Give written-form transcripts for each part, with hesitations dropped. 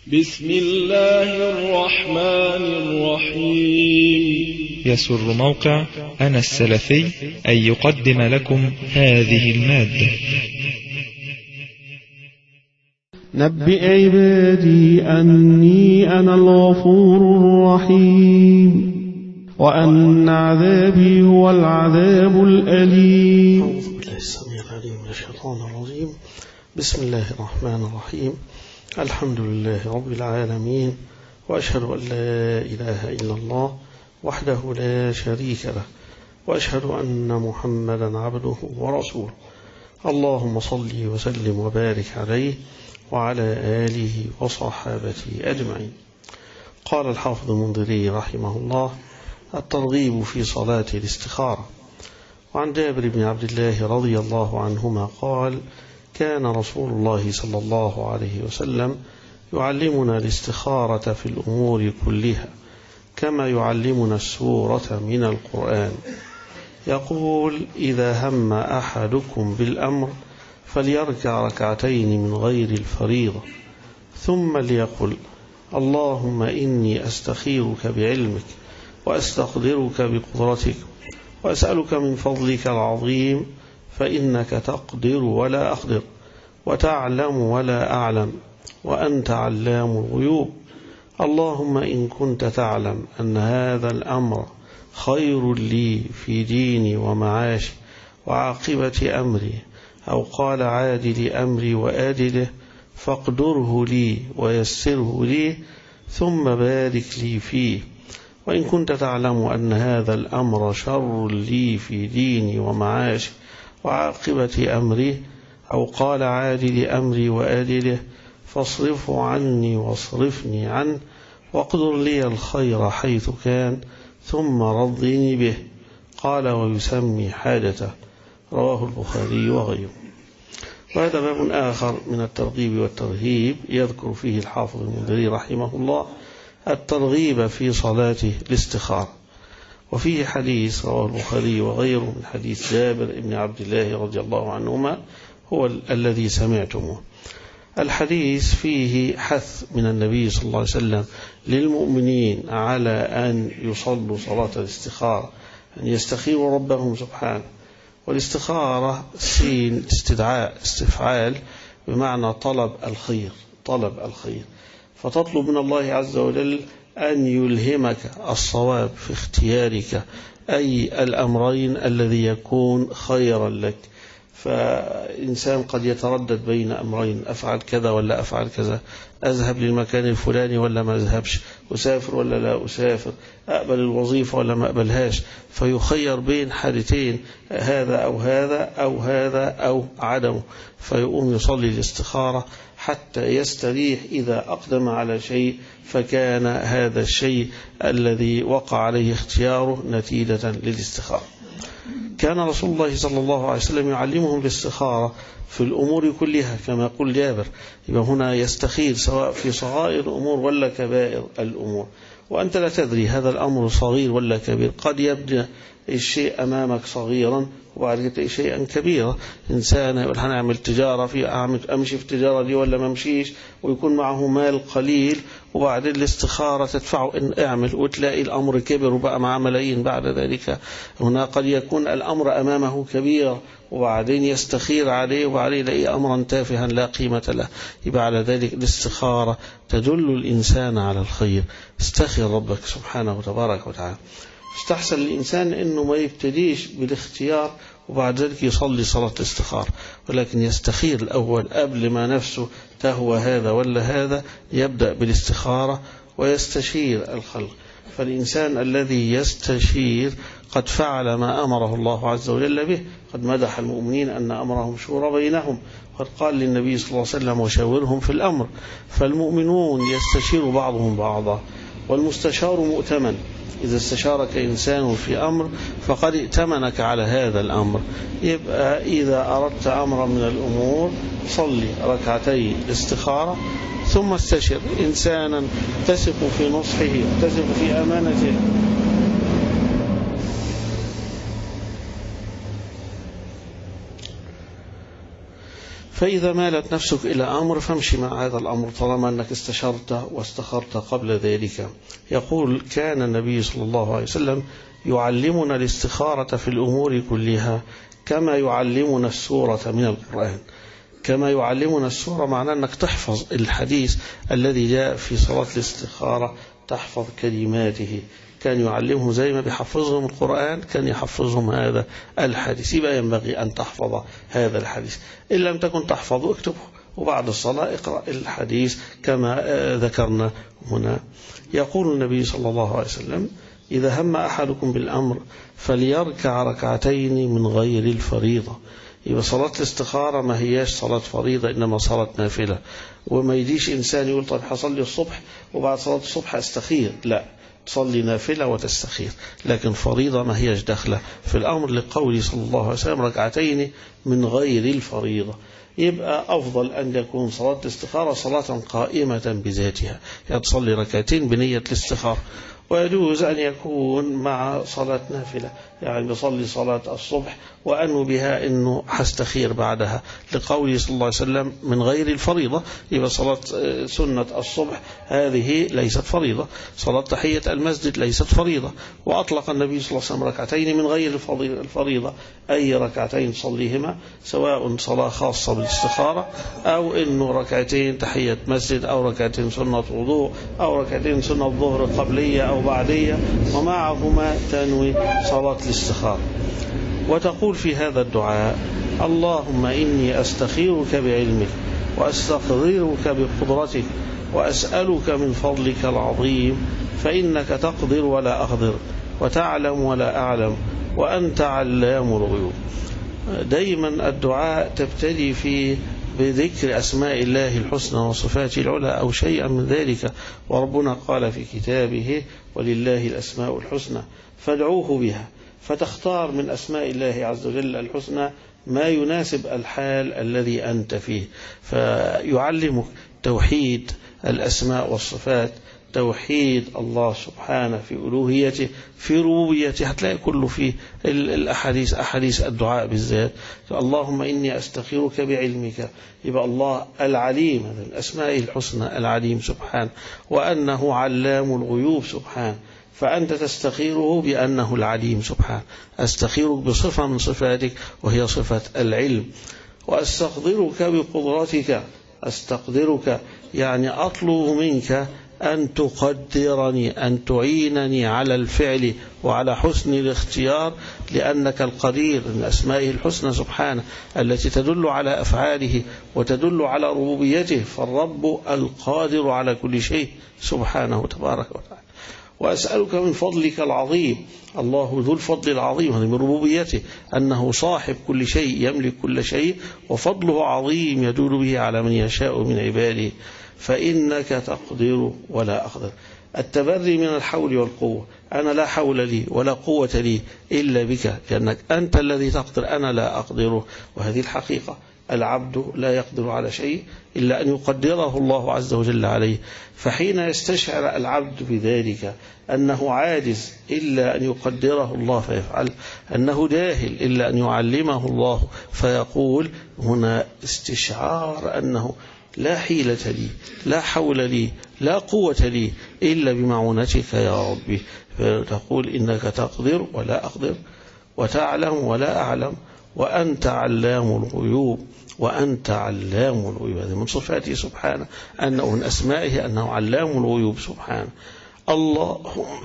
بسم الله الرحمن الرحيم. يسر موقع أنا السلفي أن يقدم لكم هذه المادة. نبئ عبادي أني أنا الغفور الرحيم وأن عذابي هو العذاب الأليم. أعوذ بالله السميع العليم من الشيطان الرجيم. بسم الله الرحمن الرحيم. الحمد لله رب العالمين، وأشهد أن لا إله إلا الله وحده لا شريك له، وأشهد أن محمدا عبده ورسوله. اللهم صل وسلم وبارك عليه وعلى آله وصحابته أجمعين. قال الحافظ المنذري رحمه الله: الترغيب في صلاة الاستخارة. وعن جابر بن عبد الله رضي الله عنهما قال: كان رسول الله صلى الله عليه وسلم يعلمنا الاستخارة في الأمور كلها كما يعلمنا السورة من القرآن. يقول: إذا هم أحدكم بالأمر فليركع ركعتين من غير الفريضة، ثم ليقل: اللهم إني أستخيرك بعلمك وأستقدرك بقدرتك وأسألك من فضلك العظيم، فإنك تقدر ولا أقدر وتعلم ولا أعلم وأنت علام الغيوب. اللهم إن كنت تعلم أن هذا الأمر خير لي في ديني ومعاشي وعاقبة أمري، أو قال عادل أمري وآدله، فاقدره لي ويسره لي ثم بارك لي فيه. وإن كنت تعلم أن هذا الأمر شر لي في ديني ومعاشي وعاقبة أمري، أو قال عادل أمري وآدله، فاصرفه عني واصرفني عنه، واقدر لي الخير حيث كان، ثم رضني به. قال: ويسمي حاجته. رواه البخاري وغيره. وهذا باب آخر من الترغيب والترهيب، يذكر فيه الحافظ المنذري رحمه الله الترغيب في صلاة الاستخارة. وفيه حديث رواه البخاري وغيره من حديث جابر بن عبد الله رضي الله عنهما، هو الذي سمعتموه. الحديث فيه حث من النبي صلى الله عليه وسلم للمؤمنين على أن يصلوا صلاة الاستخارة، أن يستخيروا ربهم سبحانه. والاستخارة سين استفعال بمعنى طلب الخير، فتطلب من الله عز وجل أن يلهمك الصواب في اختيارك أي الأمرين الذي يكون خيرا لك. فإنسان قد يتردد بين أمرين: أفعل كذا ولا أفعل كذا، أذهب للمكان الفلاني ولا ما أذهبش، أسافر ولا لا أسافر، أقبل الوظيفة ولا ما أقبلهاش، فيخير بين حالتين: هذا أو هذا أو هذا أو عدمه، فيقوم يصلي الاستخارة حتى يستريح إذا أقدم على شيء فكان هذا الشيء الذي وقع عليه اختياره نتيجة للاستخارة. كان رسول الله صلى الله عليه وسلم يعلمهم الاستخارة في الأمور كلها كما يقول جابر. يبقى هنا يستخير سواء في صغائر الأمور ولا كبائر الأمور، وأنت لا تدري هذا الأمر صغير ولا كبير. قد يبدأ الشيء أمامك صغيرا وبعد كده شيئا كبيرا. إنسان يقول: هنعمل تجارة، أمشي في التجارة دي ولا ما أمشيش، ويكون معه مال قليل، وبعدين الاستخارة تدفعه إن اعمل، وتلاقي الأمر كبر وبقى مع ملايين بعد ذلك. هنا قد يكون الأمر أمامه كبير وبعدين يستخير عليه وبعدين يلاقي أمرا تافها لا قيمة له. يبقى على ذلك الاستخارة تدل الإنسان على الخير. استخير ربك سبحانه وتبارك وتعالى. استحسن الإنسان أنه ما يبتديش بالاختيار وبعد ذلك يصلي صلاة الاستخارة، ولكن يستخير الأول قبل ما نفسه تهوى هذا ولا هذا، يبدأ بالاستخارة ويستشير الخلق. فالإنسان الذي يستشير قد فعل ما أمره الله عز وجل به. قد مدح المؤمنين أن أمرهم شورى بينهم، قد قال للنبي صلى الله عليه وسلم: وشاورهم في الأمر. فالمؤمنون يستشير بعضهم بعضا، والمستشار مؤتمن. إذا استشارك إنسان في أمر فقد ائتمنك على هذا الأمر. يبقى إذا أردت أمرا من الأمور صلي ركعتي الاستخارة ثم استشر إنسانا تثق في نصحه، تثق في أمانته. فإذا مالت نفسك إلى أمر فامشي مع هذا الأمر طالما أنك استشرت واستخرت قبل ذلك. يقول كان النبي صلى الله عليه وسلم يعلمنا الاستخارة في الأمور كلها كما يعلمنا السورة من القرآن. كما يعلمنا السورة معناه أنك تحفظ الحديث الذي جاء في صلاة الاستخارة، تحفظ كلماته. كان يعلمه زي ما بيحفظهم القرآن كان يحفظهم هذا الحديث. يبقى ينبغي أن تحفظ هذا الحديث، إن لم تكن تحفظه اكتبه، وبعد الصلاة اقرأ الحديث كما ذكرنا هنا. يقول النبي صلى الله عليه وسلم إذا هم أحدكم بالأمر فليركع ركعتين من غير الفريضة. يبقى صلاة الاستخارة ما هياش صلاة فريضة إنما صلاة نافلة. وما يجيش إنسان يقول طيب حصلي الصبح وبعد صلاة الصبح أستخير، لا، تصلي نافلة وتستخير، لكن فريضة ما هيش داخلة في الأمر لقوله صلى الله عليه وسلم ركعتين من غير الفريضة. يبقى أفضل أن يكون صلاة الاستخارة صلاة قائمة بذاتها، يعني تصلي ركعتين بنية الاستخارة. ويجوز أن يكون مع صلاة نافلة، يعني بصلي صلاة الصبح وأنو بها أنه حستخير بعدها لقوله صلى الله عليه وسلم من غير الفريضة. يبقى صلاة سنة الصبح هذه ليست فريضة، صلاة تحية المسجد ليست فريضة. وأطلق النبي صلى الله عليه وسلم ركعتين من غير الفريضة، أي ركعتين تصليهما سواء صلاة خاصة بالاستخارة أو أنه ركعتين تحية مسجد أو ركعتين سنة وضوء أو ركعتين سنة ظهر قبلية أو بعدية، ومعهما تنوي صلاة الاستخارة. وتقول في هذا الدعاء اللهم إني أستخيرك بعلمك وأستقدرك بقدرتك وأسألك من فضلك العظيم فإنك تقدر ولا أقدر وتعلم ولا أعلم وأنت علام الغيوب. دايما الدعاء تبتدي فيه بذكر أسماء الله الحسنى وصفاته العلى أو شيئا من ذلك، وربنا قال في كتابه ولله الأسماء الحسنى فادعوه بها، فتختار من أسماء الله عز وجل الحسنى ما يناسب الحال الذي أنت فيه. فيعلمك توحيد الأسماء والصفات، توحيد الله سبحانه في ألوهيته في ربوبيته، هتلاقي كله في الأحاديث، أحاديث الدعاء بالذات. اللهم إني أستخيرك بعلمك، يبقى الله العليم، الأسماء الحسنى العليم سبحانه، وأنه علام الغيوب سبحانه، فأنت تستخيره بأنه العليم سبحانه. أستخيرك بصفة من صفاتك وهي صفة العلم. وأستقدرك بقدرتك، أستقدرك يعني أطلب منك أن تقدرني، أن تعينني على الفعل وعلى حسن الاختيار، لأنك القدير من أسمائه الحسنى سبحانه التي تدل على أفعاله وتدل على ربوبيته، فالرب القادر على كل شيء سبحانه تبارك وتعالى. وأسألك من فضلك العظيم، الله ذو الفضل العظيم، هذا من ربوبيته أنه صاحب كل شيء يملك كل شيء، وفضله عظيم يدل به على من يشاء من عباده، فإنك تقدر ولا أقدر. التبري من الحول والقوة، أنا لا حول لي ولا قوة لي إلا بك، لأنك أنت الذي تقدر أنا لا أقدره. وهذه الحقيقة، العبد لا يقدر على شيء إلا أن يقدره الله عز وجل عليه. فحين يستشعر العبد بذلك أنه عاجز إلا أن يقدره الله فيفعل، أنه جاهل إلا أن يعلمه الله فيقول، هنا استشعار أنه لا حيلة لي لا حول لي لا قوة لي إلا بمعونتك يا ربي. فتقول إنك تقدر ولا أقدر وتعلم ولا أعلم وأنت علام الغيوب، وأنت علام الغيوب. هذه من صفاته سبحانه، أنه من أسمائه أنه علام الغيوب سبحانه. اللهم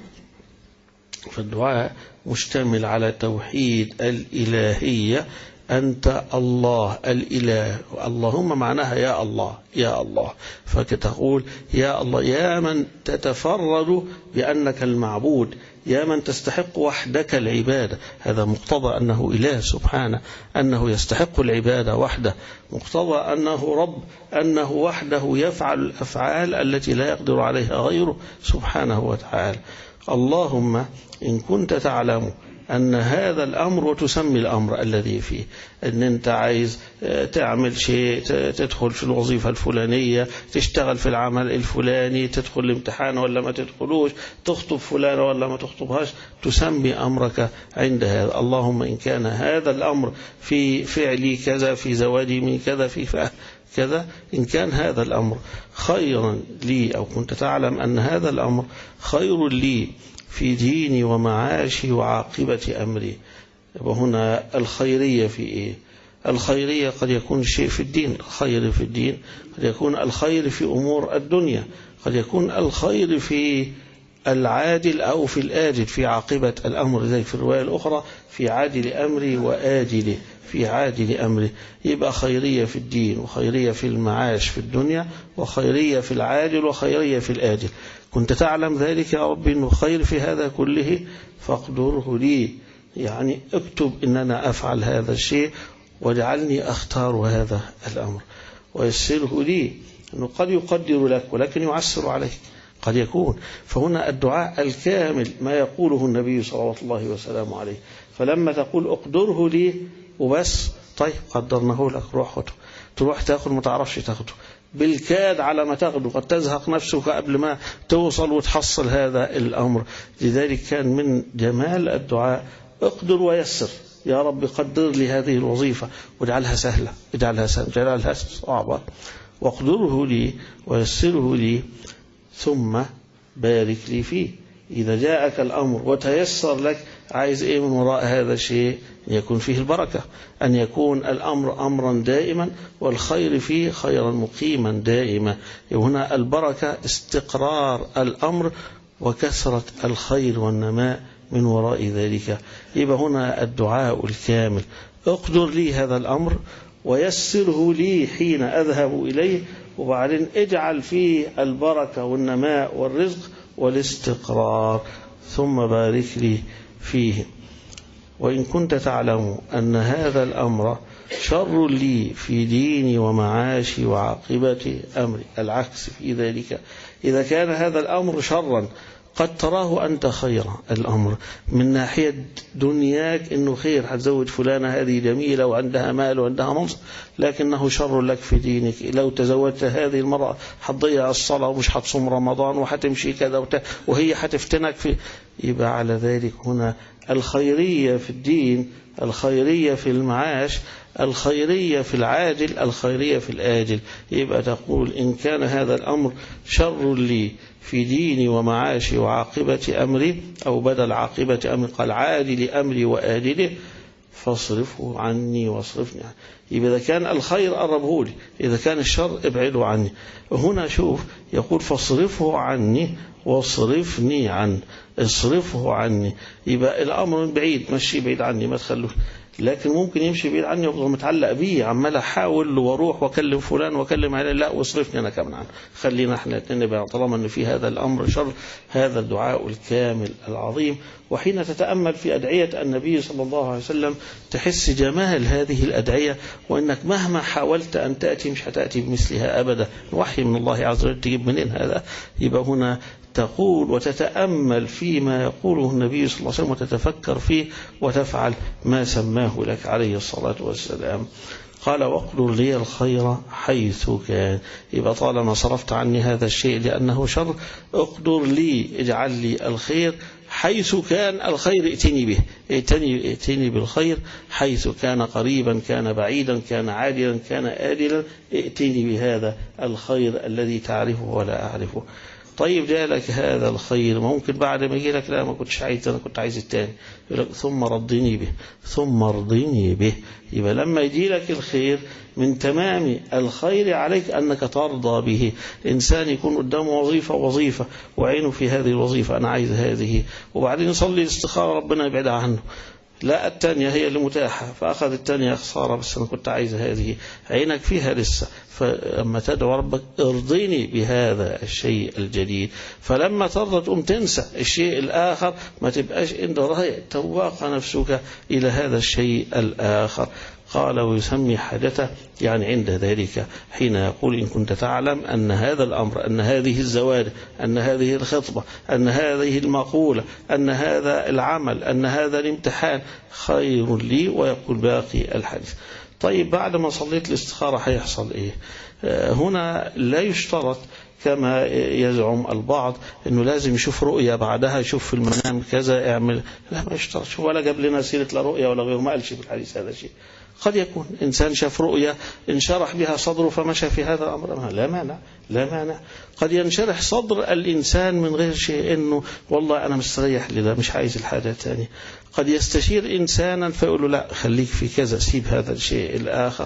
فالدعاء مشتمل على توحيد الإلهية، أنت الله الإله، اللهم معناها يا الله يا الله، فتقول يا الله يا من تتفرد بأنك المعبود، يا من تستحق وحدك العبادة. هذا مقتضى أنه إله سبحانه، أنه يستحق العبادة وحده، مقتضى أنه رب، أنه وحده يفعل الأفعال التي لا يقدر عليها غيره سبحانه وتعالى. اللهم إن كنت تعلم أن هذا الأمر وتسمي الأمر الذي فيه، أن أنت عايز تعمل شيء، تدخل في الوظيفة الفلانية، تشتغل في العمل الفلاني، تدخل الامتحان ولا ما تدخلوش، تخطب فلان ولا ما تخطبهاش، تسمي أمرك عند هذا. اللهم إن كان هذا الأمر في فعلي كذا، في زواجي من كذا، في كذا، إن كان هذا الأمر خيرا لي، أو كنت تعلم أن هذا الأمر خير لي في ديني ومعاشي وعاقبة أمري. وهنا الخيرية في إيه؟ الخيرية قد يكون شيء في الدين، الخير في الدين، قد يكون الخير في أمور الدنيا، قد يكون الخير في العاجل أو في الآجل، في عاقبة الأمر. ذلك في الرواية الأخرى في عاجل أمري وآجله، في عاجل أمري. يبقى خيرية في الدين، وخيرية في المعاش في الدنيا، وخيرية في العاجل، وخيرية في الآجل. كنت تعلم ذلك يا رب أنه خير في هذا كله فاقدره لي، يعني اكتب أن أنا أفعل هذا الشيء واجعلني أختار هذا الأمر ويسره لي. أنه قد يقدر لك ولكن يعسر عليك، قد يكون. فهنا الدعاء الكامل ما يقوله النبي صلى الله وسلم عليه. فلما تقول اقدره لي وبس، طيب قدرناه لك، روح خده، تروح تاخد ما تعرفش تاخده بالكاد على ما تاخده، قد تزهق نفسك قبل ما توصل وتحصل هذا الأمر. لذلك كان من جمال الدعاء اقدر ويسر، يا رب قدر لي هذه الوظيفة واجعلها سهلة، اجعلها صعبة، واقدره لي ويسره لي، ثم بارك لي فيه. إذا جاءك الأمر وتيسر لك، عايز إيه من وراء هذا الشيء؟ أن يكون فيه البركة، أن يكون الأمر أمرا دائما، والخير فيه خيرا مقيما دائما. هنا البركة استقرار الأمر وكثرة الخير والنماء من وراء ذلك. يبقى هنا الدعاء الكامل، اقدر لي هذا الأمر ويسره لي حين أذهب إليه، وبعدين اجعل فيه البركة والنماء والرزق والاستقرار، ثم بارك لي فيه. وإن كنت تعلم أن هذا الأمر شر لي في ديني ومعاشي وعاقبة أمري، العكس في ذلك. إذا كان هذا الأمر شرا قد تراه أنت خيرا، الأمر من ناحية دنياك إنه خير، هتزوج فلانة هذه جميلة وعندها مال وعندها منصب، لكنه شر لك في دينك. لو تزوجت هذه المرأة هتضيع الصلاة ومش هتصوم رمضان وهتمشي كذا وهي هتفتنك في. يبقى على ذلك هنا الخيرية في الدين، الخيرية في المعاش، الخيرية في العاجل، الخيرية في الآجل. يبقى تقول إن كان هذا الأمر شر لي في ديني ومعاشي وعاقبة أمري، أو بدل عاقبة أمري قال عاجل أمري وآجله، فاصرفه عني واصرفني عنه. يبقى إذا كان الخير قربه لي، إذا كان الشر ابعده عني. هنا شوف يقول فاصرفه عني واصرفني عنه، اصرفه عني. يبقى الأمر من بعيد، مشي بعيد عني ما تخلوه، لكن ممكن يمشي بعيد عني ويفضل متعلق بيه، عمال احاول واروح واكلم فلان واكلم عليه، لا واصرفني انا كمان عنه، خلينا احنا الاثنين بقى طالما ان في هذا الامر شر. هذا الدعاء الكامل العظيم. وحين تتامل في ادعيه النبي صلى الله عليه وسلم تحس جمال هذه الادعيه، وانك مهما حاولت ان تاتي مش هتاتي بمثلها ابدا، وحي من الله عز وجل، تجيب منين هذا؟ يبقى هنا تقول وتتأمل فيما يقوله النبي صلى الله عليه وسلم وتتفكر فيه وتفعل ما سماه لك عليه الصلاة والسلام. قال واقدر لي الخير حيث كان. يبقى طالما صرفت عني هذا الشيء لأنه شر، اقدر لي، اجعل لي الخير حيث كان الخير، ائتني به، ائتني بالخير حيث كان، قريبا كان بعيدا، كان عاجلا كان آجلا، ائتني بهذا الخير الذي تعرفه ولا أعرفه. طيب جاء هذا الخير، ممكن بعد ما يجي لك لا ما كنتش عايز، أنا كنت عايز التاني، يقول لك ثم رضني به، ثم ارضني به. يبقى لما يجي لك الخير من تمام الخير عليك أنك ترضى به. إنسان يكون قدامه وظيفة وعينه في هذه الوظيفة، أنا عايز هذه، وبعدين يصلي الاستخارة ربنا يبعدها عنه، لا التانية هي اللي متاحة فأخذ التانية خسارة، بس أنا كنت عايز هذه، عينك فيها لسه. فلما تدعو ربك ارضيني بهذا الشيء الجديد، فلما ترضى تقوم تنسى الشيء الآخر، ما تبقاش انت رايح تواق نفسك إلى هذا الشيء الآخر. قال ويسمي حاجته يعني عند ذلك حين يقول إن كنت تعلم أن هذا الأمر، أن هذه الزواج، أن هذه الخطبة، أن هذه المقولة، أن هذا العمل، أن هذا الامتحان خير لي، ويقول باقي الحديث. طيب بعد ما صليت الاستخارة هيحصل إيه؟ هنا لا يشترط كما يزعم البعض أنه لازم يشوف رؤية بعدها، يشوف في المنام كذا اعمل، لا ما يشترطش، ولا جاب لنا سيرة لا رؤية ولا غيره، ما قالش في الحديث هذا شيء. قد يكون إنسان شاف رؤية انشرح بها صدره فمشى في هذا الأمر، لا مانع، لا مانع. قد ينشرح صدر الإنسان من غير شيء، إنه والله أنا مستريح لله مش عايز الحاجة الثانية. قد يستشير إنسانا فيقول له لا خليك في كذا، سيب هذا الشيء الآخر.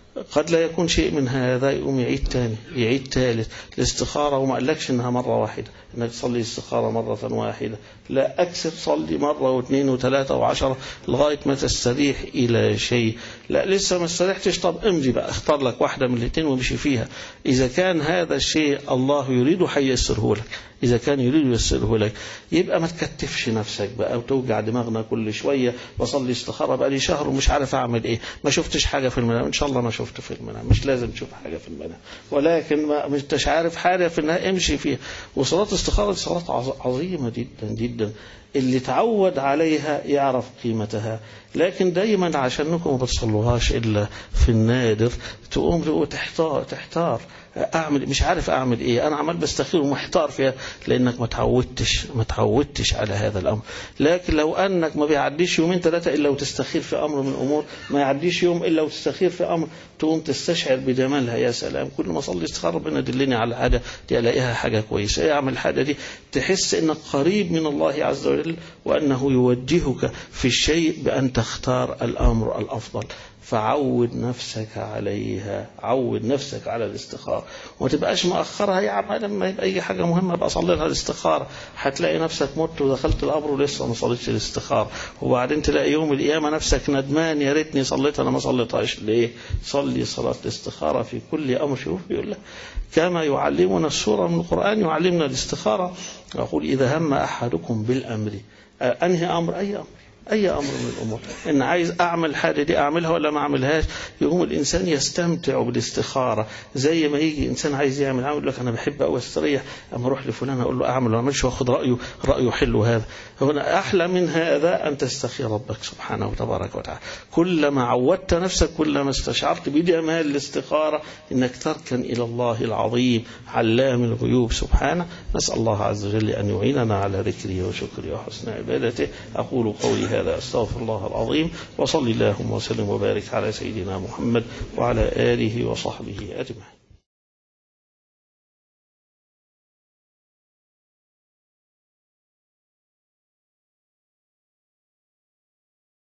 قد لا يكون شيء من هذا، يقوم يعيد ثاني، يعيد ثالث الاستخارة. وما قالكش إنها مرة واحدة، إنك تصلي استخارة مرة واحدة، لا أكثر، صلي مرة واثنين وثلاثة وعشرة لغاية ما تستريح إلى شيء. لا لسه ما استريحتش، طب امضي بقى، اختار لك واحدة من الاثنين وامشي فيها. إذا كان هذا الشيء الله يريده حيسره لك، إذا كان يريد يسره لك، يبقى ما تكتفش نفسك بقى وتوجع دماغنا كل شوية. وصلي استخارة بقى لي شهر ومش عارف أعمل إيه، ما شفتش حاجة في المنام. إن شاء الله ما شفت في المنام، مش لازم تشوف حاجة في المنام، ولكن ما مش عارف حاجة في النهاية امشي فيها. وصلاة استخارة صلاة عظيمة جدا جدا، اللي تعود عليها يعرف قيمتها. لكن دايما عشانكم ما بتصلوهاش إلا في النادر، تقوم تحتار أعمل، مش عارف أعمل إيه، أنا عمال بستخير ومحتار فيها، لأنك ما تعودتش على هذا الأمر. لكن لو أنك ما بيعديش يومين ثلاثة إلا وتستخير في أمر من الأمور، ما يعديش يوم إلا وتستخير في أمر، تقوم تستشعر بجمالها. يا سلام، كل ما أصلي استخارة ربنا دلني على حاجة دي، ألاقيها حاجة كويسة، إيه أعمل الحاجة دي، تحس إنك قريب من الله عز وجل، وأنه يوجهك في الشيء بأن تختار الأمر الأفضل. فعود نفسك عليها، عود نفسك على الاستخارة، وما تبقاش مأخرها. يا عم لما يبقى أي حاجة مهمة بقى صلي لها الاستخارة، هتلاقي نفسك مت ودخلت القبر ولسه ما صليتش الاستخارة، وبعدين تلاقي يوم القيامة نفسك ندمان، يا ريتني صليت أنا ما صليتهاش ليه. صلي صلاة الاستخارة في كل أمر. شوف يقول لك كما يعلمنا السورة من القرآن يعلمنا الاستخارة. يقول إذا هم أحدكم بالأمر، أنهي أمر؟ أي أمر من الأمور، إن عايز أعمل حاجة دي أعملها ولا ما أعملهاش. يقوم الإنسان يستمتع بالاستخارة، زي ما يجي إنسان عايز يعمل عمل، يقول لك أنا بحب أو استريح، أما أروح لفلان أقول له أعمل ولا أعملش، وأخذ رأيه حلو. هذا هنا أحلى من هذا أن تستخير ربك سبحانه وتبارك وتعالى. كلما عودت نفسك، كلما استشعرت بجمال الاستخارة، إنك تركن إلى الله العظيم علام الغيوب سبحانه. نسأل الله عز وجل أن يعيننا على ذكره وشكره وحسن عبادته. أقول قولي هذا، أستغفر الله العظيم، وصلي اللهم وسلم وبارك على سيدنا محمد وعلى آله وصحبه أجمعين.